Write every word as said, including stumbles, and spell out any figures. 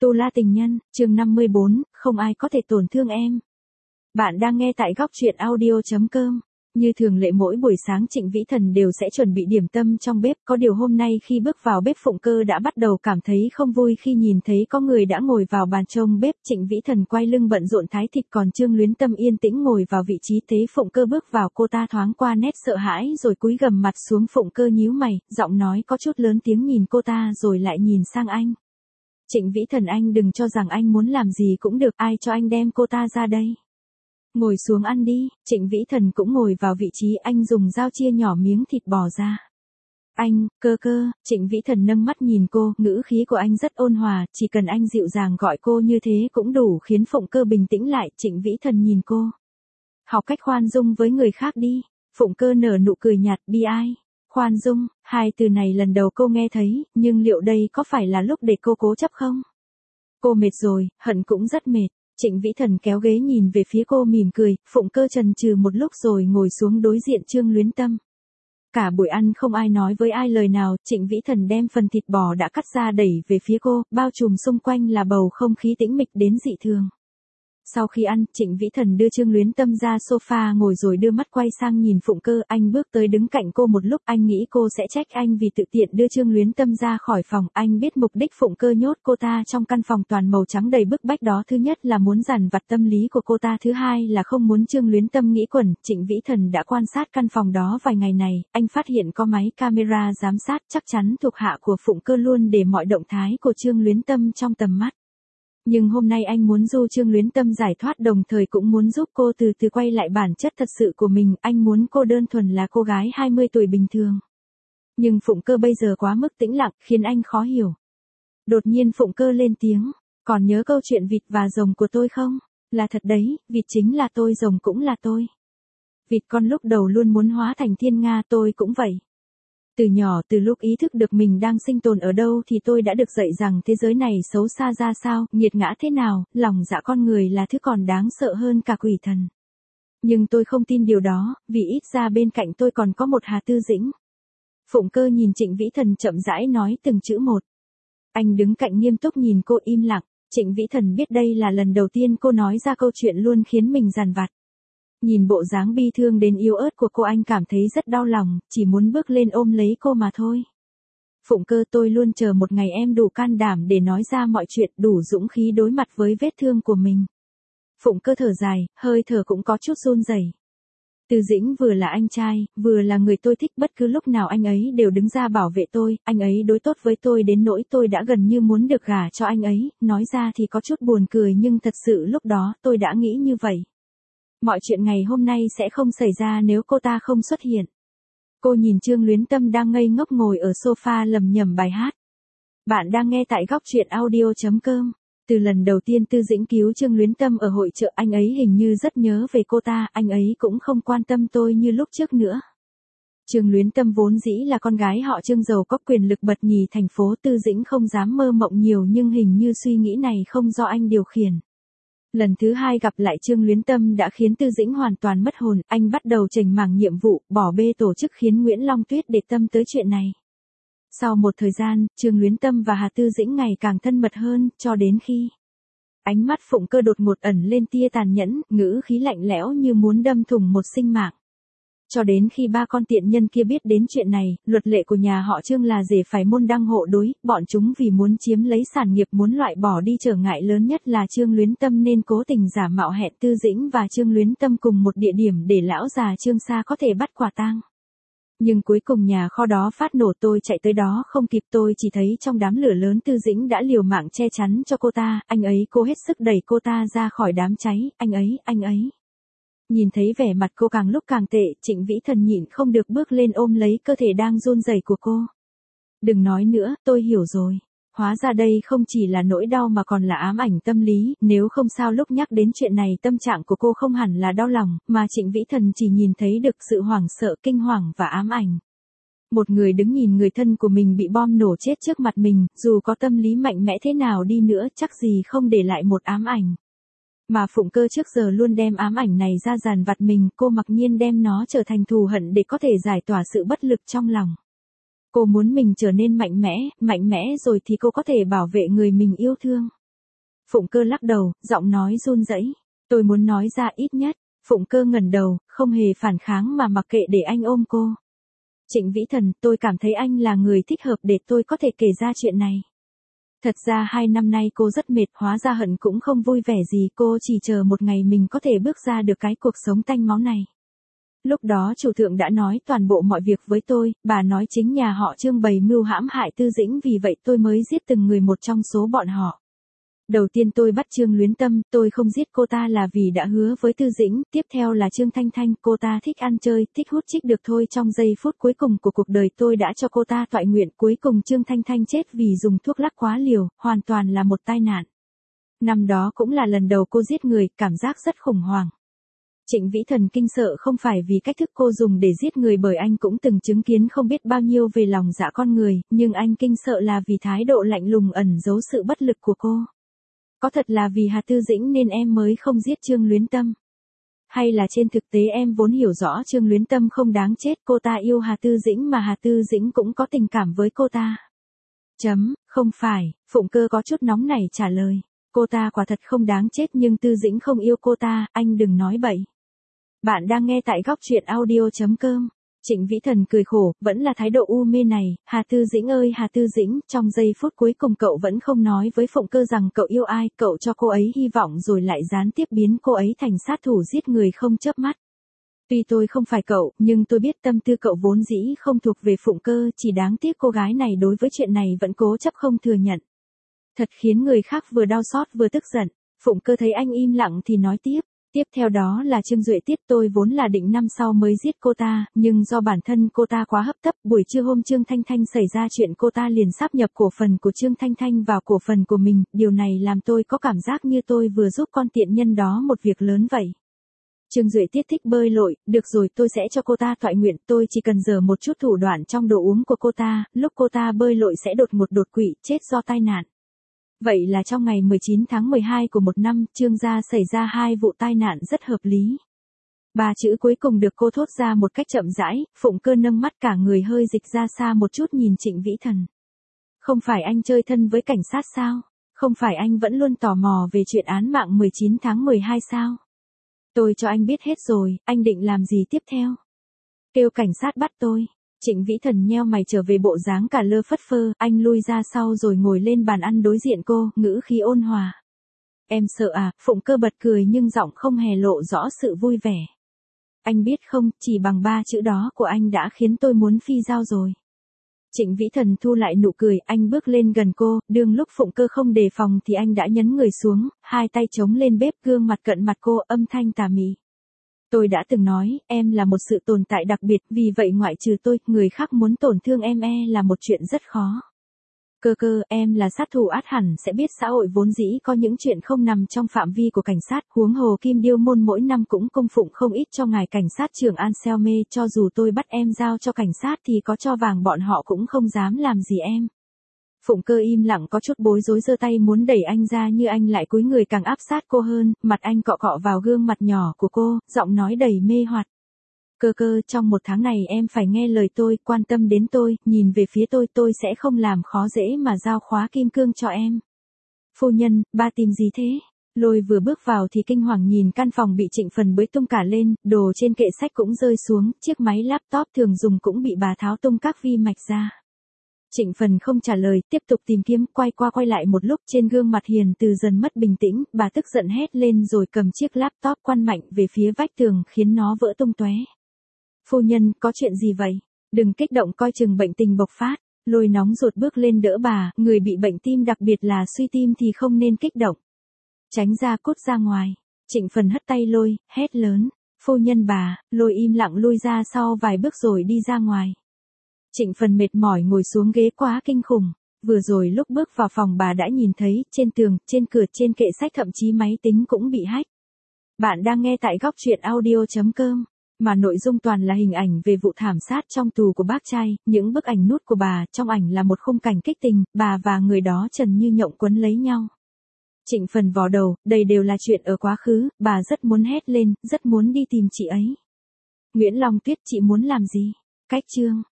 Tu La Tình Nhân, chương năm mươi bốn, không ai có thể tổn thương em. Bạn đang nghe tại góc truyện audio chấm com. Như thường lệ mỗi buổi sáng Trịnh Vĩ Thần đều sẽ chuẩn bị điểm tâm trong bếp, có điều hôm nay khi bước vào bếp Phụng Cơ đã bắt đầu cảm thấy không vui khi nhìn thấy có người đã ngồi vào bàn trông bếp. Trịnh Vĩ Thần quay lưng bận rộn thái thịt, còn Trương Luyến Tâm yên tĩnh ngồi vào vị trí. Thấy Phụng Cơ bước vào, cô ta thoáng qua nét sợ hãi rồi cúi gằm mặt xuống. Phụng Cơ nhíu mày, giọng nói có chút lớn tiếng nhìn cô ta rồi lại nhìn sang anh. Trịnh Vĩ Thần, anh đừng cho rằng anh muốn làm gì cũng được, ai cho anh đem cô ta ra đây. Ngồi xuống ăn đi. Trịnh Vĩ Thần cũng ngồi vào vị trí, anh dùng dao chia nhỏ miếng thịt bò ra. Anh, Cơ Cơ. Trịnh Vĩ Thần nâng mắt nhìn cô, ngữ khí của anh rất ôn hòa, chỉ cần anh dịu dàng gọi cô như thế cũng đủ khiến Phụng Cơ bình tĩnh lại. Trịnh Vĩ Thần nhìn cô. Học cách khoan dung với người khác đi. Phụng Cơ nở nụ cười nhạt, bi ai. Khoan dung, hai từ này lần đầu cô nghe thấy, nhưng liệu đây có phải là lúc để cô cố chấp không? Cô mệt rồi, hận cũng rất mệt. Trịnh Vĩ Thần kéo ghế nhìn về phía cô mỉm cười. Phụng Cơ chần chừ một lúc rồi ngồi xuống đối diện Trương Luyến Tâm. Cả buổi ăn không ai nói với ai lời nào. Trịnh Vĩ Thần đem phần thịt bò đã cắt ra đẩy về phía cô, bao trùm xung quanh là bầu không khí tĩnh mịch đến dị thường. Sau khi ăn, Trịnh Vĩ Thần đưa Trương Luyến Tâm ra sofa ngồi rồi đưa mắt quay sang nhìn Phụng Cơ. Anh bước tới đứng cạnh cô một lúc, anh nghĩ cô sẽ trách anh vì tự tiện đưa Trương Luyến Tâm ra khỏi phòng. Anh biết mục đích Phụng Cơ nhốt cô ta trong căn phòng toàn màu trắng đầy bức bách đó, thứ nhất là muốn dằn vặt tâm lý của cô ta, thứ hai là không muốn Trương Luyến Tâm nghĩ quẩn. Trịnh Vĩ Thần đã quan sát căn phòng đó vài ngày này, anh phát hiện có máy camera giám sát, chắc chắn thuộc hạ của Phụng Cơ luôn để mọi động thái của Trương Luyến Tâm trong tầm mắt. Nhưng hôm nay anh muốn giúp Trương Luyến Tâm giải thoát, đồng thời cũng muốn giúp cô từ từ quay lại bản chất thật sự của mình. Anh muốn cô đơn thuần là cô gái hai mươi tuổi bình thường. Nhưng Phụng Cơ bây giờ quá mức tĩnh lặng, khiến anh khó hiểu. Đột nhiên Phụng Cơ lên tiếng, còn nhớ câu chuyện vịt và rồng của tôi không? Là thật đấy, vịt chính là tôi, rồng cũng là tôi. Vịt con lúc đầu luôn muốn hóa thành thiên nga, tôi cũng vậy. Từ nhỏ, từ lúc ý thức được mình đang sinh tồn ở đâu thì tôi đã được dạy rằng thế giới này xấu xa ra sao, nghiệt ngã thế nào, lòng dạ con người là thứ còn đáng sợ hơn cả quỷ thần. Nhưng tôi không tin điều đó, vì ít ra bên cạnh tôi còn có một Hà Tư Dĩnh. Phụng Cơ nhìn Trịnh Vĩ Thần chậm rãi nói từng chữ một. Anh đứng cạnh nghiêm túc nhìn cô im lặng. Trịnh Vĩ Thần biết đây là lần đầu tiên cô nói ra câu chuyện luôn khiến mình dằn vặt. Nhìn bộ dáng bi thương đến yếu ớt của cô, anh cảm thấy rất đau lòng, chỉ muốn bước lên ôm lấy cô mà thôi. Phụng Cơ, tôi luôn chờ một ngày em đủ can đảm để nói ra mọi chuyện, đủ dũng khí đối mặt với vết thương của mình. Phụng Cơ thở dài, hơi thở cũng có chút run rẩy. Tư Dĩnh vừa là anh trai, vừa là người tôi thích, bất cứ lúc nào anh ấy đều đứng ra bảo vệ tôi, anh ấy đối tốt với tôi đến nỗi tôi đã gần như muốn được gả cho anh ấy, nói ra thì có chút buồn cười nhưng thật sự lúc đó tôi đã nghĩ như vậy. Mọi chuyện ngày hôm nay sẽ không xảy ra nếu cô ta không xuất hiện. Cô nhìn Trương Luyến Tâm đang ngây ngốc ngồi ở sofa lầm nhầm bài hát. Bạn đang nghe tại góc truyện audio chấm com. Từ lần đầu tiên Tư Dĩnh cứu Trương Luyến Tâm ở hội chợ, anh ấy hình như rất nhớ về cô ta, anh ấy cũng không quan tâm tôi như lúc trước nữa. Trương Luyến Tâm vốn dĩ là con gái họ Trương giàu có quyền lực bật nhì thành phố, Tư Dĩnh không dám mơ mộng nhiều nhưng hình như suy nghĩ này không do anh điều khiển. Lần thứ hai gặp lại Trương Luyến Tâm đã khiến Tư Dĩnh hoàn toàn mất hồn, anh bắt đầu chểnh mảng nhiệm vụ, bỏ bê tổ chức khiến Nguyễn Long Tuyết để tâm tới chuyện này. Sau một thời gian, Trương Luyến Tâm và Hà Tư Dĩnh ngày càng thân mật hơn, cho đến khi ánh mắt Phụng Cơ đột ngột ẩn lên tia tàn nhẫn, ngữ khí lạnh lẽo như muốn đâm thủng một sinh mạng. Cho đến khi ba con tiện nhân kia biết đến chuyện này, luật lệ của nhà họ Trương là rể phải môn đăng hộ đối, bọn chúng vì muốn chiếm lấy sản nghiệp muốn loại bỏ đi trở ngại lớn nhất là Trương Luyến Tâm nên cố tình giả mạo hẹn Tư Dĩnh và Trương Luyến Tâm cùng một địa điểm để lão già Trương Sa có thể bắt quả tang. Nhưng cuối cùng nhà kho đó phát nổ, tôi chạy tới đó không kịp, tôi chỉ thấy trong đám lửa lớn Tư Dĩnh đã liều mạng che chắn cho cô ta, anh ấy cố hết sức đẩy cô ta ra khỏi đám cháy, anh ấy, anh ấy. Nhìn thấy vẻ mặt cô càng lúc càng tệ, Trịnh Vĩ Thần nhịn không được bước lên ôm lấy cơ thể đang run rẩy của cô. Đừng nói nữa, tôi hiểu rồi. Hóa ra đây không chỉ là nỗi đau mà còn là ám ảnh tâm lý, nếu không sao lúc nhắc đến chuyện này tâm trạng của cô không hẳn là đau lòng, mà Trịnh Vĩ Thần chỉ nhìn thấy được sự hoảng sợ, kinh hoàng và ám ảnh. Một người đứng nhìn người thân của mình bị bom nổ chết trước mặt mình, dù có tâm lý mạnh mẽ thế nào đi nữa chắc gì không để lại một ám ảnh. Mà Phụng Cơ trước giờ luôn đem ám ảnh này ra dàn vặt mình, cô mặc nhiên đem nó trở thành thù hận để có thể giải tỏa sự bất lực trong lòng. Cô muốn mình trở nên mạnh mẽ, mạnh mẽ rồi thì cô có thể bảo vệ người mình yêu thương. Phụng Cơ lắc đầu, giọng nói run rẩy. Tôi muốn nói ra ít nhất. Phụng Cơ ngẩng đầu, không hề phản kháng mà mặc kệ để anh ôm cô. Trịnh Vĩ Thần, tôi cảm thấy anh là người thích hợp để tôi có thể kể ra chuyện này. Thật ra hai năm nay cô rất mệt, hóa ra Hận cũng không vui vẻ gì, cô chỉ chờ một ngày mình có thể bước ra được cái cuộc sống tanh máu này. Lúc đó chủ thượng đã nói toàn bộ mọi việc với tôi, bà nói chính nhà họ Trương bày mưu hãm hại Tư Dĩnh, vì vậy tôi mới giết từng người một trong số bọn họ. Đầu tiên tôi bắt Trương Luyến Tâm, tôi không giết cô ta là vì đã hứa với Tư Dĩnh, tiếp theo là Trương Thanh Thanh, cô ta thích ăn chơi, thích hút chích được thôi, trong giây phút cuối cùng của cuộc đời tôi đã cho cô ta toại nguyện, cuối cùng Trương Thanh Thanh chết vì dùng thuốc lắc quá liều, hoàn toàn là một tai nạn. Năm đó cũng là lần đầu cô giết người, cảm giác rất khủng hoảng. Trịnh Vĩ Thần kinh sợ không phải vì cách thức cô dùng để giết người, bởi anh cũng từng chứng kiến không biết bao nhiêu về lòng dạ con người, nhưng anh kinh sợ là vì thái độ lạnh lùng ẩn giấu sự bất lực của cô. Có thật là vì Hà Tư Dĩnh nên em mới không giết Trương Luyến Tâm? Hay là trên thực tế em vốn hiểu rõ Trương Luyến Tâm không đáng chết, cô ta yêu Hà Tư Dĩnh mà Hà Tư Dĩnh cũng có tình cảm với cô ta? Chấm, không phải, Phụng Cơ có chút nóng nảy trả lời. Cô ta quả thật không đáng chết nhưng Tư Dĩnh không yêu cô ta, anh đừng nói bậy. Bạn đang nghe tại góc truyện audio chấm com. Trịnh Vĩ Thần cười khổ, vẫn là thái độ u mê này, Hà Tư Dĩnh ơi Hà Tư Dĩnh, trong giây phút cuối cùng cậu vẫn không nói với Phụng Cơ rằng cậu yêu ai, cậu cho cô ấy hy vọng rồi lại gián tiếp biến cô ấy thành sát thủ giết người không chớp mắt. Tuy tôi không phải cậu, nhưng tôi biết tâm tư cậu vốn dĩ không thuộc về Phụng Cơ, chỉ đáng tiếc cô gái này đối với chuyện này vẫn cố chấp không thừa nhận. Thật khiến người khác vừa đau xót vừa tức giận. Phụng Cơ thấy anh im lặng thì nói tiếp. Tiếp theo đó là Trương Duệ Tiết, tôi vốn là định năm sau mới giết cô ta, nhưng do bản thân cô ta quá hấp tấp, buổi trưa hôm Trương Thanh Thanh xảy ra chuyện cô ta liền sáp nhập cổ phần của Trương Thanh Thanh vào cổ phần của mình, điều này làm tôi có cảm giác như tôi vừa giúp con tiện nhân đó một việc lớn vậy. Trương Duệ Tiết thích bơi lội, được rồi tôi sẽ cho cô ta toại nguyện, tôi chỉ cần dở một chút thủ đoạn trong đồ uống của cô ta, lúc cô ta bơi lội sẽ đột ngột đột quỵ, chết do tai nạn. Vậy là trong ngày mười chín tháng mười hai của một năm, Trương gia xảy ra hai vụ tai nạn rất hợp lý. Ba chữ cuối cùng được cô thốt ra một cách chậm rãi, Phụng Cơ nâng mắt cả người hơi dịch ra xa một chút nhìn Trịnh Vĩ Thần. Không phải anh chơi thân với cảnh sát sao? Không phải anh vẫn luôn tò mò về chuyện án mạng mười chín tháng mười hai sao? Tôi cho anh biết hết rồi, anh định làm gì tiếp theo? Kêu cảnh sát bắt tôi. Trịnh Vĩ Thần nheo mày trở về bộ dáng cả lơ phất phơ, anh lui ra sau rồi ngồi lên bàn ăn đối diện cô, ngữ khí ôn hòa. Em sợ à, Phụng Cơ bật cười nhưng giọng không hề lộ rõ sự vui vẻ. Anh biết không, chỉ bằng ba chữ đó của anh đã khiến tôi muốn phi dao rồi. Trịnh Vĩ Thần thu lại nụ cười, anh bước lên gần cô, đương lúc Phụng Cơ không đề phòng thì anh đã nhấn người xuống, hai tay chống lên bếp, gương mặt cận mặt cô, âm thanh tà mị. Tôi đã từng nói, em là một sự tồn tại đặc biệt, vì vậy ngoại trừ tôi, người khác muốn tổn thương em e là một chuyện rất khó. Cơ cơ, em là sát thủ ắt hẳn sẽ biết xã hội vốn dĩ có những chuyện không nằm trong phạm vi của cảnh sát, huống hồ Kim Điêu Môn mỗi năm cũng cung phụng không ít cho ngài cảnh sát trưởng Anselme, cho dù tôi bắt em giao cho cảnh sát thì có cho vàng bọn họ cũng không dám làm gì em. Phụng Cơ im lặng có chút bối rối giơ tay muốn đẩy anh ra như anh lại cúi người càng áp sát cô hơn, mặt anh cọ cọ vào gương mặt nhỏ của cô, giọng nói đầy mê hoặc. Cơ cơ, trong một tháng này em phải nghe lời tôi, quan tâm đến tôi, nhìn về phía tôi, tôi sẽ không làm khó dễ mà giao khóa kim cương cho em. Phu nhân, ba tìm gì thế? Lôi vừa bước vào thì kinh hoàng nhìn căn phòng bị Trịnh Phần bới tung cả lên, đồ trên kệ sách cũng rơi xuống, chiếc máy laptop thường dùng cũng bị bà tháo tung các vi mạch ra. Trịnh Phần không trả lời, tiếp tục tìm kiếm, quay qua quay lại một lúc, trên gương mặt hiền từ dần mất bình tĩnh, bà tức giận hét lên rồi cầm chiếc laptop quăng mạnh về phía vách tường, khiến nó vỡ tung tóe. Phu nhân, có chuyện gì vậy? Đừng kích động, coi chừng bệnh tình bộc phát. Lôi nóng ruột bước lên đỡ bà, người bị bệnh tim đặc biệt là suy tim thì không nên kích động. Tránh ra, cút ra ngoài. Trịnh Phần hất tay Lôi, hét lớn. Phu nhân bà, Lôi im lặng lui ra sau vài bước rồi đi ra ngoài. Trịnh Phần mệt mỏi ngồi xuống ghế quá kinh khủng. Vừa rồi lúc bước vào phòng bà đã nhìn thấy, trên tường, trên cửa, trên kệ sách thậm chí máy tính cũng bị hack. Bạn đang nghe tại góc truyện audio chấm com. Mà nội dung toàn là hình ảnh về vụ thảm sát trong tù của bác trai, những bức ảnh nút của bà, trong ảnh là một khung cảnh kích tình, bà và người đó trần như nhộng quấn lấy nhau. Trịnh Phần vò đầu, đây đều là chuyện ở quá khứ, bà rất muốn hét lên, rất muốn đi tìm chị ấy. Nguyễn Long Tuyết, chị muốn làm gì? Cách chương.